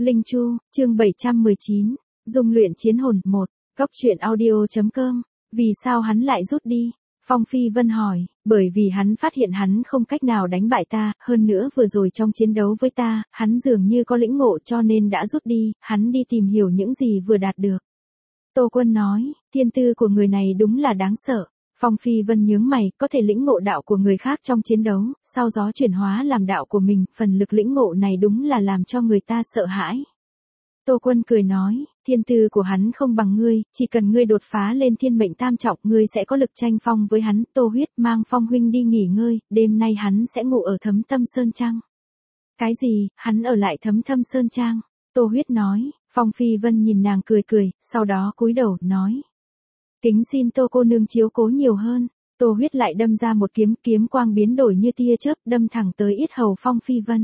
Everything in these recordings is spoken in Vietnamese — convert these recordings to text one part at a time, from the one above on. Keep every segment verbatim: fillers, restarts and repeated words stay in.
Linh Chu, chương bảy trăm mười chín, dung luyện chiến hồn một, Cóc truyện audio.com, vì sao hắn lại rút đi? Phong Phi Vân hỏi, bởi vì hắn phát hiện hắn không cách nào đánh bại ta, hơn nữa vừa rồi trong chiến đấu với ta, hắn dường như có lĩnh ngộ cho nên đã rút đi, hắn đi tìm hiểu những gì vừa đạt được. Tô Quân nói, thiên tư của người này đúng là đáng sợ. Phong Phi Vân nhướng mày, có thể lĩnh ngộ đạo của người khác trong chiến đấu, sau đó chuyển hóa làm đạo của mình, phần lực lĩnh ngộ này đúng là làm cho người ta sợ hãi. Tô Quân cười nói, thiên tư của hắn không bằng ngươi, chỉ cần ngươi đột phá lên thiên mệnh tam trọng, ngươi sẽ có lực tranh phong với hắn. Tô Huyết, mang Phong huynh đi nghỉ ngơi, đêm nay hắn sẽ ngủ ở Thấm Thâm Sơn Trang. Cái gì, hắn ở lại Thấm Thâm Sơn Trang? Tô Huyết nói. Phong Phi Vân nhìn nàng cười cười, sau đó cúi đầu, nói. Kính xin Tô cô nương chiếu cố nhiều hơn. Tô Huyết lại đâm ra một kiếm, kiếm quang biến đổi như tia chớp, đâm thẳng tới yết hầu Phong Phi Vân.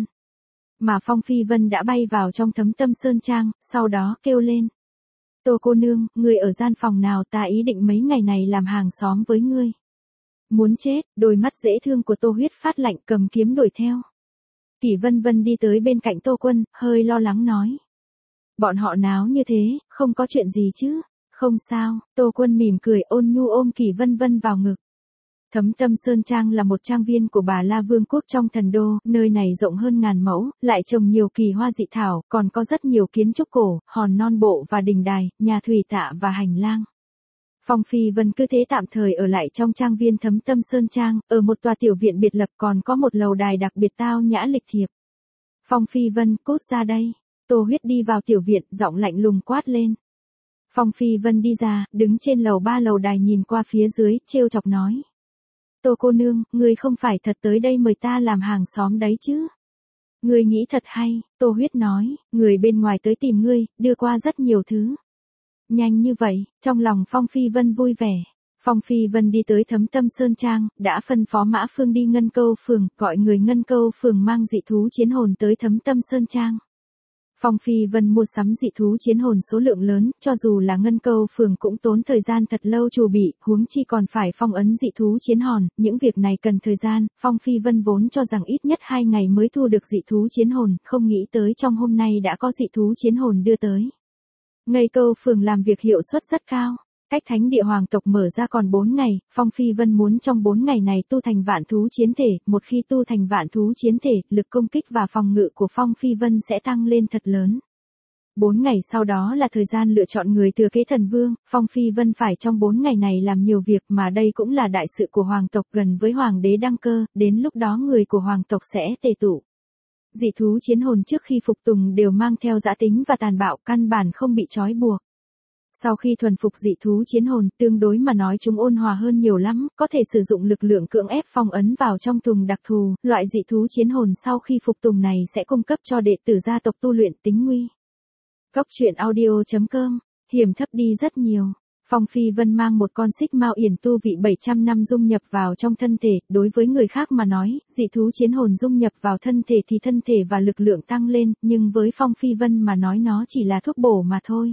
Mà Phong Phi Vân đã bay vào trong Thấm Tâm Sơn Trang, sau đó kêu lên. Tô cô nương, ngươi ở gian phòng nào, ta ý định mấy ngày này làm hàng xóm với ngươi. Muốn chết, đôi mắt dễ thương của Tô Huyết phát lạnh, cầm kiếm đuổi theo. Kỷ Vân Vân đi tới bên cạnh Tô Quân, hơi lo lắng nói. Bọn họ náo như thế, không có chuyện gì chứ? Không sao, Tô Quân mỉm cười ôn nhu ôm Kỷ Vân Vân vào ngực. Thấm Tâm Sơn Trang là một trang viên của Bà La Vương quốc trong thần đô, nơi này rộng hơn ngàn mẫu, lại trồng nhiều kỳ hoa dị thảo, còn có rất nhiều kiến trúc cổ, hòn non bộ và đình đài, nhà thủy tạ và hành lang. Phong Phi Vân cứ thế tạm thời ở lại trong trang viên Thấm Tâm Sơn Trang, ở một tòa tiểu viện biệt lập còn có một lầu đài đặc biệt tao nhã lịch thiệp. Phong Phi Vân, cút ra đây. Tô Huyết đi vào tiểu viện, giọng lạnh lùng quát lên. Phong Phi Vân đi ra, đứng trên lầu ba lầu đài nhìn qua phía dưới, trêu chọc nói. Tô cô nương, ngươi không phải thật tới đây mời ta làm hàng xóm đấy chứ? Ngươi nghĩ thật hay, Tô Huyết nói, người bên ngoài tới tìm ngươi, đưa qua rất nhiều thứ. Nhanh như vậy, trong lòng Phong Phi Vân vui vẻ. Phong Phi Vân đi tới Thấm Tâm Sơn Trang, đã phân phó Mã Phương đi Ngân Câu Phường, gọi người Ngân Câu Phường mang dị thú chiến hồn tới Thấm Tâm Sơn Trang. Phong Phi Vân mua sắm dị thú chiến hồn số lượng lớn, cho dù là Ngân Câu Phường cũng tốn thời gian thật lâu chuẩn bị, huống chi còn phải phong ấn dị thú chiến hồn, những việc này cần thời gian. Phong Phi Vân vốn cho rằng ít nhất hai ngày mới thu được dị thú chiến hồn, không nghĩ tới trong hôm nay đã có dị thú chiến hồn đưa tới. Ngây Câu Phường làm việc hiệu suất rất cao. Cách thánh địa hoàng tộc mở ra còn bốn ngày, Phong Phi Vân muốn trong bốn ngày này tu thành vạn thú chiến thể, một khi tu thành vạn thú chiến thể, lực công kích và phòng ngự của Phong Phi Vân sẽ tăng lên thật lớn. Bốn ngày sau đó là thời gian lựa chọn người thừa kế thần vương, Phong Phi Vân phải trong bốn ngày này làm nhiều việc mà đây cũng là đại sự của hoàng tộc gần với hoàng đế đăng cơ, đến lúc đó người của hoàng tộc sẽ tề tụ. Dị thú chiến hồn trước khi phục tùng đều mang theo dã tính và tàn bạo, căn bản không bị trói buộc. Sau khi thuần phục dị thú chiến hồn, tương đối mà nói chúng ôn hòa hơn nhiều lắm, có thể sử dụng lực lượng cưỡng ép phong ấn vào trong thùng đặc thù, loại dị thú chiến hồn sau khi phục tùng này sẽ cung cấp cho đệ tử gia tộc tu luyện tính nguy. Cóc truyện audio.com, hiểm thấp đi rất nhiều. Phong Phi Vân mang một con xích mao yển tu vị bảy trăm năm dung nhập vào trong thân thể, đối với người khác mà nói, dị thú chiến hồn dung nhập vào thân thể thì thân thể và lực lượng tăng lên, nhưng với Phong Phi Vân mà nói nó chỉ là thuốc bổ mà thôi.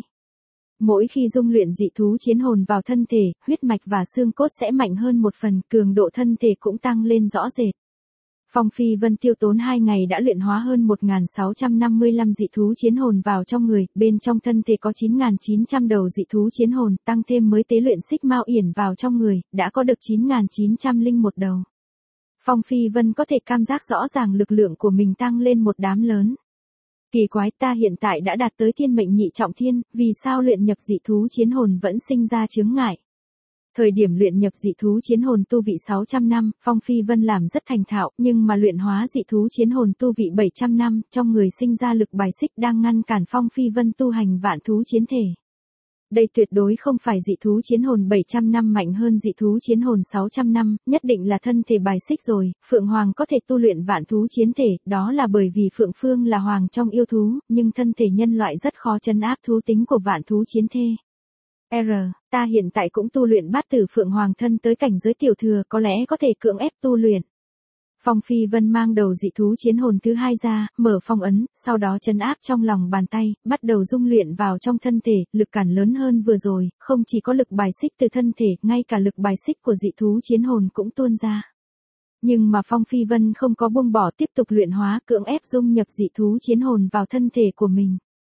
Mỗi khi dung luyện dị thú chiến hồn vào thân thể, huyết mạch và xương cốt sẽ mạnh hơn một phần, cường độ thân thể cũng tăng lên rõ rệt. Phong Phi Vân tiêu tốn hai ngày đã luyện hóa hơn một nghìn sáu trăm năm mươi lăm dị thú chiến hồn vào trong người, bên trong thân thể có chín nghìn chín trăm đầu dị thú chiến hồn, tăng thêm mới tế luyện xích mao yển vào trong người, đã có được chín nghìn chín trăm lẻ một đầu. Phong Phi Vân có thể cảm giác rõ ràng lực lượng của mình tăng lên một đám lớn. Kỳ quái, ta hiện tại đã đạt tới thiên mệnh nhị trọng thiên, vì sao luyện nhập dị thú chiến hồn vẫn sinh ra chướng ngại? Thời điểm luyện nhập dị thú chiến hồn tu vị sáu trăm năm, Phong Phi Vân làm rất thành thạo, nhưng mà luyện hóa dị thú chiến hồn tu vị bảy trăm năm, trong người sinh ra lực bài xích đang ngăn cản Phong Phi Vân tu hành vạn thú chiến thể. Đây tuyệt đối không phải dị thú chiến hồn bảy trăm năm mạnh hơn dị thú chiến hồn sáu trăm năm, nhất định là thân thể bài xích rồi. Phượng Hoàng có thể tu luyện vạn thú chiến thể, đó là bởi vì Phượng Phương là hoàng trong yêu thú, nhưng thân thể nhân loại rất khó trấn áp thú tính của vạn thú chiến thể. R, ta hiện tại cũng tu luyện bát tử Phượng Hoàng thân tới cảnh giới tiểu thừa, có lẽ có thể cưỡng ép tu luyện. Phong Phi Vân mang đầu dị thú chiến hồn thứ hai ra, mở phong ấn, sau đó trấn áp trong lòng bàn tay, bắt đầu dung luyện vào trong thân thể, lực cản lớn hơn vừa rồi, không chỉ có lực bài xích từ thân thể, ngay cả lực bài xích của dị thú chiến hồn cũng tuôn ra. Nhưng mà Phong Phi Vân không có buông bỏ, tiếp tục luyện hóa, cưỡng ép dung nhập dị thú chiến hồn vào thân thể của mình.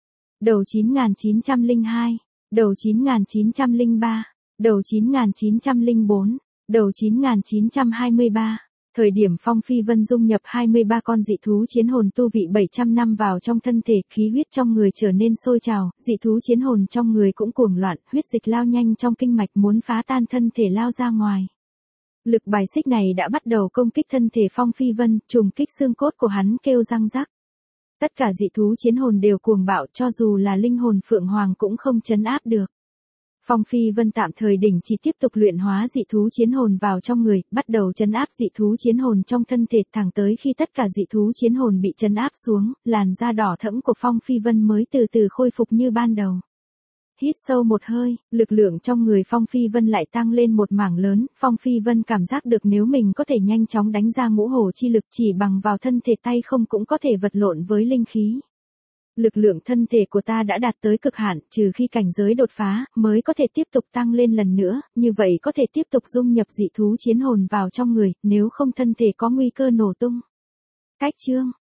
đầu chín nghìn chín trăm lẻ hai, đầu chín nghìn chín trăm lẻ ba, đầu chín nghìn chín trăm lẻ bốn, đầu chín nghìn chín trăm hai mươi ba. Thời điểm Phong Phi Vân dung nhập hai mươi ba con dị thú chiến hồn tu vị bảy trăm năm vào trong thân thể, khí huyết trong người trở nên sôi trào, dị thú chiến hồn trong người cũng cuồng loạn, huyết dịch lao nhanh trong kinh mạch muốn phá tan thân thể lao ra ngoài. Lực bài xích này đã bắt đầu công kích thân thể Phong Phi Vân, trùng kích xương cốt của hắn kêu răng rắc. Tất cả dị thú chiến hồn đều cuồng bạo, cho dù là linh hồn Phượng Hoàng cũng không trấn áp được. Phong Phi Vân tạm thời đình chỉ tiếp tục luyện hóa dị thú chiến hồn vào trong người, bắt đầu trấn áp dị thú chiến hồn trong thân thể, thẳng tới khi tất cả dị thú chiến hồn bị trấn áp xuống, làn da đỏ thẫm của Phong Phi Vân mới từ từ khôi phục như ban đầu. Hít sâu một hơi, lực lượng trong người Phong Phi Vân lại tăng lên một mảng lớn, Phong Phi Vân cảm giác được nếu mình có thể nhanh chóng đánh ra ngũ hổ chi lực chỉ bằng vào thân thể tay không cũng có thể vật lộn với linh khí. Lực lượng thân thể của ta đã đạt tới cực hạn, trừ khi cảnh giới đột phá, mới có thể tiếp tục tăng lên lần nữa, như vậy có thể tiếp tục dung nhập dị thú chiến hồn vào trong người, nếu không thân thể có nguy cơ nổ tung. Cách chương